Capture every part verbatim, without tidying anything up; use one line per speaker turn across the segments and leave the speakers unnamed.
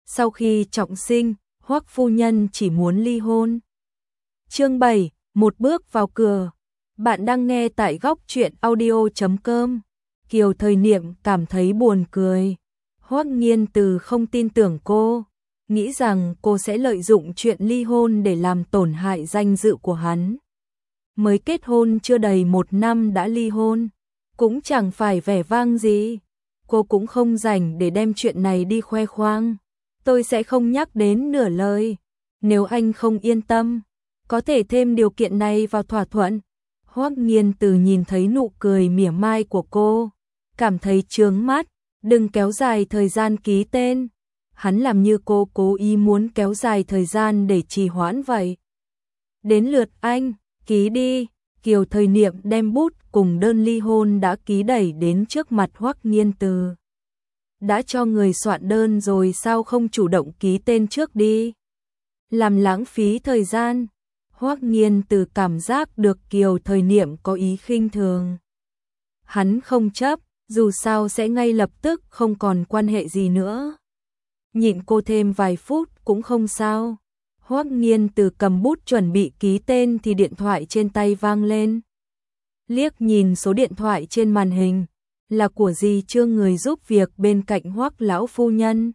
Sau khi trọng sinh, Hoắc phu nhân chỉ muốn ly hôn. Chương bảy, một bước vào cửa. Bạn đang nghe tại góc truyện audio chấm com. Kiều Thời Niệm cảm thấy buồn cười. Hoắc Nghiên Từ không tin tưởng cô, nghĩ rằng cô sẽ lợi dụng chuyện ly hôn để làm tổn hại danh dự của hắn. Mới kết hôn chưa đầy một năm đã ly hôn, cũng chẳng phải vẻ vang gì. Cô cũng không rảnh để đem chuyện này đi khoe khoang. Tôi sẽ không nhắc đến nửa lời. Nếu anh không yên tâm, có thể thêm điều kiện này vào thỏa thuận. Hoắc Nghiên Từ nhìn thấy nụ cười mỉa mai của cô, cảm thấy chướng mắt. Đừng kéo dài thời gian ký tên. Hắn làm như cô cố ý muốn kéo dài thời gian để trì hoãn vậy. Đến lượt anh, ký đi. Kiều Thời Niệm đem bút cùng đơn ly hôn đã ký đẩy đến trước mặt Hoắc Nghiên Từ. Đã cho người soạn đơn rồi sao không chủ động ký tên trước đi? Làm lãng phí thời gian. Hoắc Nghiên Từ cảm giác được Kiều Thời Niệm có ý khinh thường. Hắn không chấp, dù sao sẽ ngay lập tức không còn quan hệ gì nữa. Nhịn cô thêm vài phút cũng không sao. Hoắc Nghiên Từ cầm bút chuẩn bị ký tên thì điện thoại trên tay vang lên. Liếc nhìn số điện thoại trên màn hình, là của dì Trương, người giúp việc bên cạnh Hoắc lão phu nhân.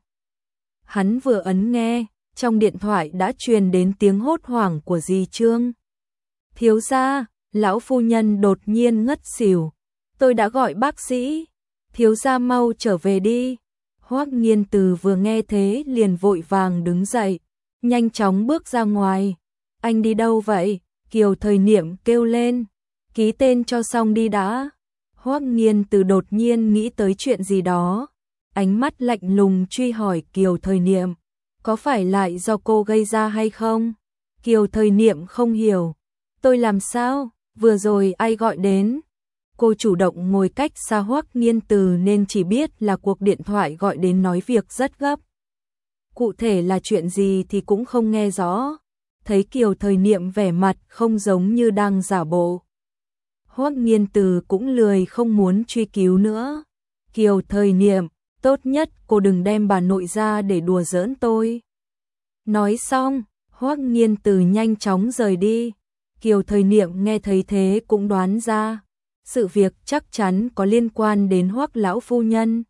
Hắn vừa ấn nghe, trong điện thoại đã truyền đến tiếng hốt hoảng của dì Trương. Thiếu gia, lão phu nhân đột nhiên ngất xỉu. Tôi đã gọi bác sĩ. Thiếu gia mau trở về đi. Hoắc Nghiên Từ vừa nghe thế liền vội vàng đứng dậy, nhanh chóng bước ra ngoài. Anh đi đâu vậy? Kiều Thời Niệm kêu lên. Ký tên cho xong đi đã. Hoắc Nghiên Từ đột nhiên nghĩ tới chuyện gì đó, ánh mắt lạnh lùng truy hỏi Kiều Thời Niệm, có phải lại do cô gây ra hay không? Kiều Thời Niệm không hiểu. Tôi làm sao? Vừa rồi ai gọi đến? Cô chủ động ngồi cách xa Hoắc Nghiên Từ nên chỉ biết là cuộc điện thoại gọi đến nói việc rất gấp. Cụ thể là chuyện gì thì cũng không nghe rõ. Thấy Kiều Thời Niệm vẻ mặt không giống như đang giả bộ, Hoắc Nghiên Từ cũng lười không muốn truy cứu nữa. Kiều Thời Niệm, tốt nhất cô đừng đem bà nội ra để đùa giỡn tôi. Nói xong, Hoắc Nghiên Từ nhanh chóng rời đi. Kiều Thời Niệm nghe thấy thế cũng đoán ra, sự việc chắc chắn có liên quan đến Hoắc lão phu nhân.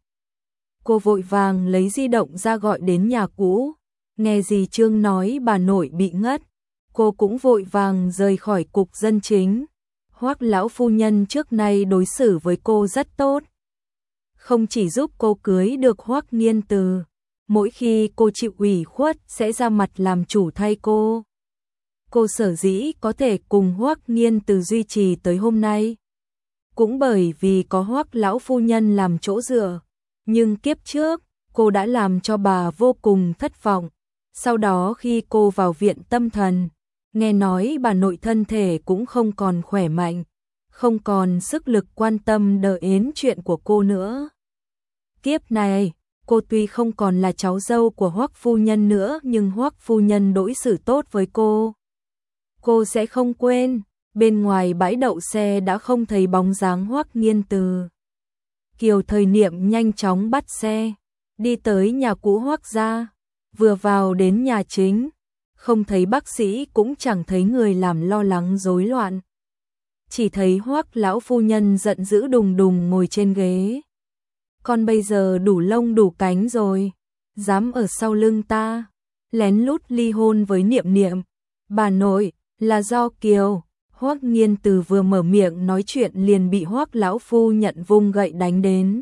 Cô vội vàng lấy di động ra gọi đến nhà cũ. Nghe dì Trương nói bà nội bị ngất, cô cũng vội vàng rời khỏi cục dân chính. Hoắc lão phu nhân trước nay đối xử với cô rất tốt, không chỉ giúp cô cưới được Hoắc Nghiên Từ, mỗi khi cô chịu ủy khuất sẽ ra mặt làm chủ thay cô. Cô sở dĩ có thể cùng Hoắc Nghiên Từ duy trì tới hôm nay, cũng bởi vì có Hoắc lão phu nhân làm chỗ dựa. Nhưng kiếp trước, cô đã làm cho bà vô cùng thất vọng. Sau đó khi cô vào viện tâm thần, nghe nói bà nội thân thể cũng không còn khỏe mạnh, không còn sức lực quan tâm đợi đến chuyện của cô nữa. Kiếp này, cô tuy không còn là cháu dâu của Hoắc phu nhân nữa nhưng Hoắc phu nhân đối xử tốt với cô. Cô sẽ không quên. Bên ngoài bãi đậu xe đã không thấy bóng dáng Hoắc Nghiên Từ. Kiều Thời Niệm nhanh chóng bắt xe, đi tới nhà cũ Hoắc gia. Vừa vào đến nhà chính, không thấy bác sĩ cũng chẳng thấy người làm lo lắng rối loạn. Chỉ thấy Hoắc lão phu nhân giận dữ đùng đùng ngồi trên ghế. Con bây giờ đủ lông đủ cánh rồi, dám ở sau lưng ta, lén lút ly hôn với Niệm Niệm. Bà nội, là do Kiều. Hoắc Nghiên Từ vừa mở miệng nói chuyện liền bị Hoắc lão phu nhận vung gậy đánh đến.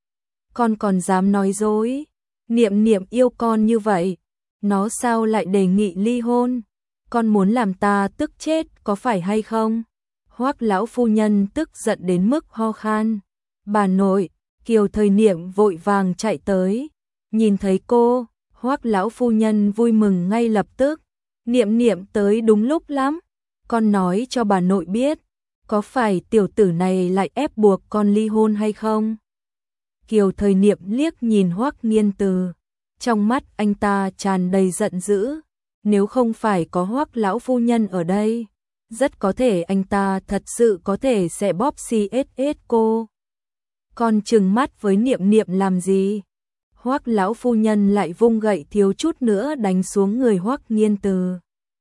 Con còn dám nói dối? Niệm Niệm yêu con như vậy, nó sao lại đề nghị ly hôn? Con muốn làm ta tức chết có phải hay không? Hoắc lão phu nhân tức giận đến mức ho khan. Bà nội. Kiều Thời Niệm vội vàng chạy tới, nhìn thấy cô, Hoắc lão phu nhân vui mừng ngay lập tức. Niệm Niệm tới đúng lúc lắm. Con nói cho bà nội biết, có phải tiểu tử này lại ép buộc con ly hôn hay không? Kiều Thời Niệm liếc nhìn Hoắc Nghiên Từ, trong mắt anh ta tràn đầy giận dữ. Nếu không phải có Hoắc lão phu nhân ở đây, rất có thể anh ta thật sự có thể sẽ bóp xê ét ét cô. Con trừng mắt với Niệm Niệm làm gì? Hoắc lão phu nhân lại vung gậy thiếu chút nữa đánh xuống người Hoắc Nghiên Từ.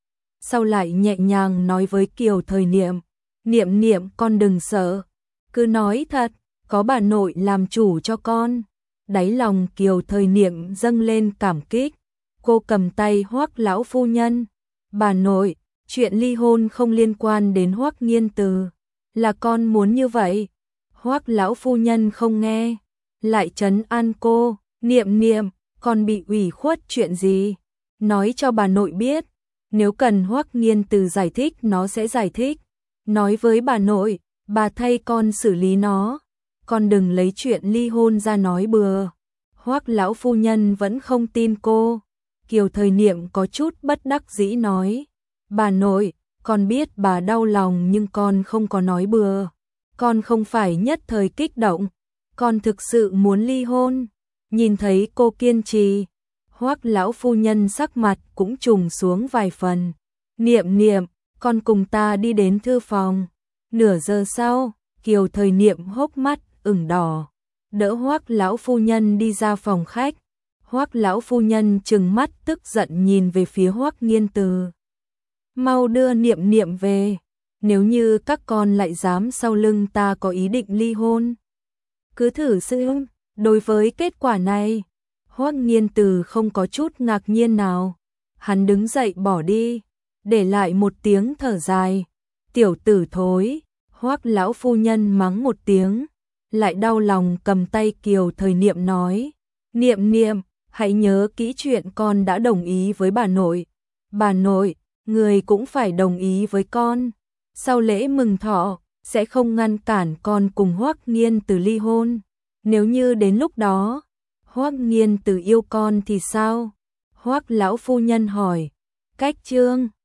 Sau lại nhẹ nhàng nói với Kiều Thời Niệm, Niệm Niệm con đừng sợ, cứ nói thật, có bà nội làm chủ cho con. Đáy lòng Kiều Thời Niệm dâng lên cảm kích, cô cầm tay Hoắc lão phu nhân, bà nội, chuyện ly hôn không liên quan đến Hoắc Nghiên Từ, là con muốn như vậy. Hoắc lão phu nhân không nghe, lại trấn an cô, Niệm Niệm, con bị ủy khuất chuyện gì, nói cho bà nội biết, nếu cần Hoắc Nghiên Từ giải thích nó sẽ giải thích, nói với bà nội, bà thay con xử lý nó, con đừng lấy chuyện ly hôn ra nói bừa. Hoắc lão phu nhân vẫn không tin cô. Kiều Thời Niệm có chút bất đắc dĩ nói, bà nội, con biết bà đau lòng nhưng con không có nói bừa, con không phải nhất thời kích động, con thực sự muốn ly hôn. Nhìn thấy cô kiên trì, Hoắc lão phu nhân sắc mặt cũng trùng xuống vài phần. Niệm Niệm, con cùng ta đi đến thư phòng. Nửa giờ sau, Kiều Thời Niệm hốc mắt ửng đỏ, đỡ Hoắc lão phu nhân đi ra phòng khách. Hoắc lão phu nhân trừng mắt tức giận nhìn về phía Hoắc Nghiên Từ. Mau đưa Niệm Niệm về, nếu như các con lại dám sau lưng ta có ý định ly hôn, cứ thử xem. Đối với kết quả này, Hoắc Nghiên Từ không có chút ngạc nhiên nào. Hắn đứng dậy bỏ đi, để lại một tiếng thở dài. Tiểu tử thối, Hoắc lão phu nhân mắng một tiếng, lại đau lòng cầm tay Kiều Thời Niệm nói, Niệm Niệm, hãy nhớ kỹ chuyện con đã đồng ý với bà nội. Bà nội, người cũng phải đồng ý với con. Sau lễ mừng thọ, sẽ không ngăn cản con cùng Hoắc Nghiên Từ ly hôn. Nếu như đến lúc đó, Hoắc Nghiên Từ yêu con thì sao? Hoắc lão phu nhân hỏi. Cách chương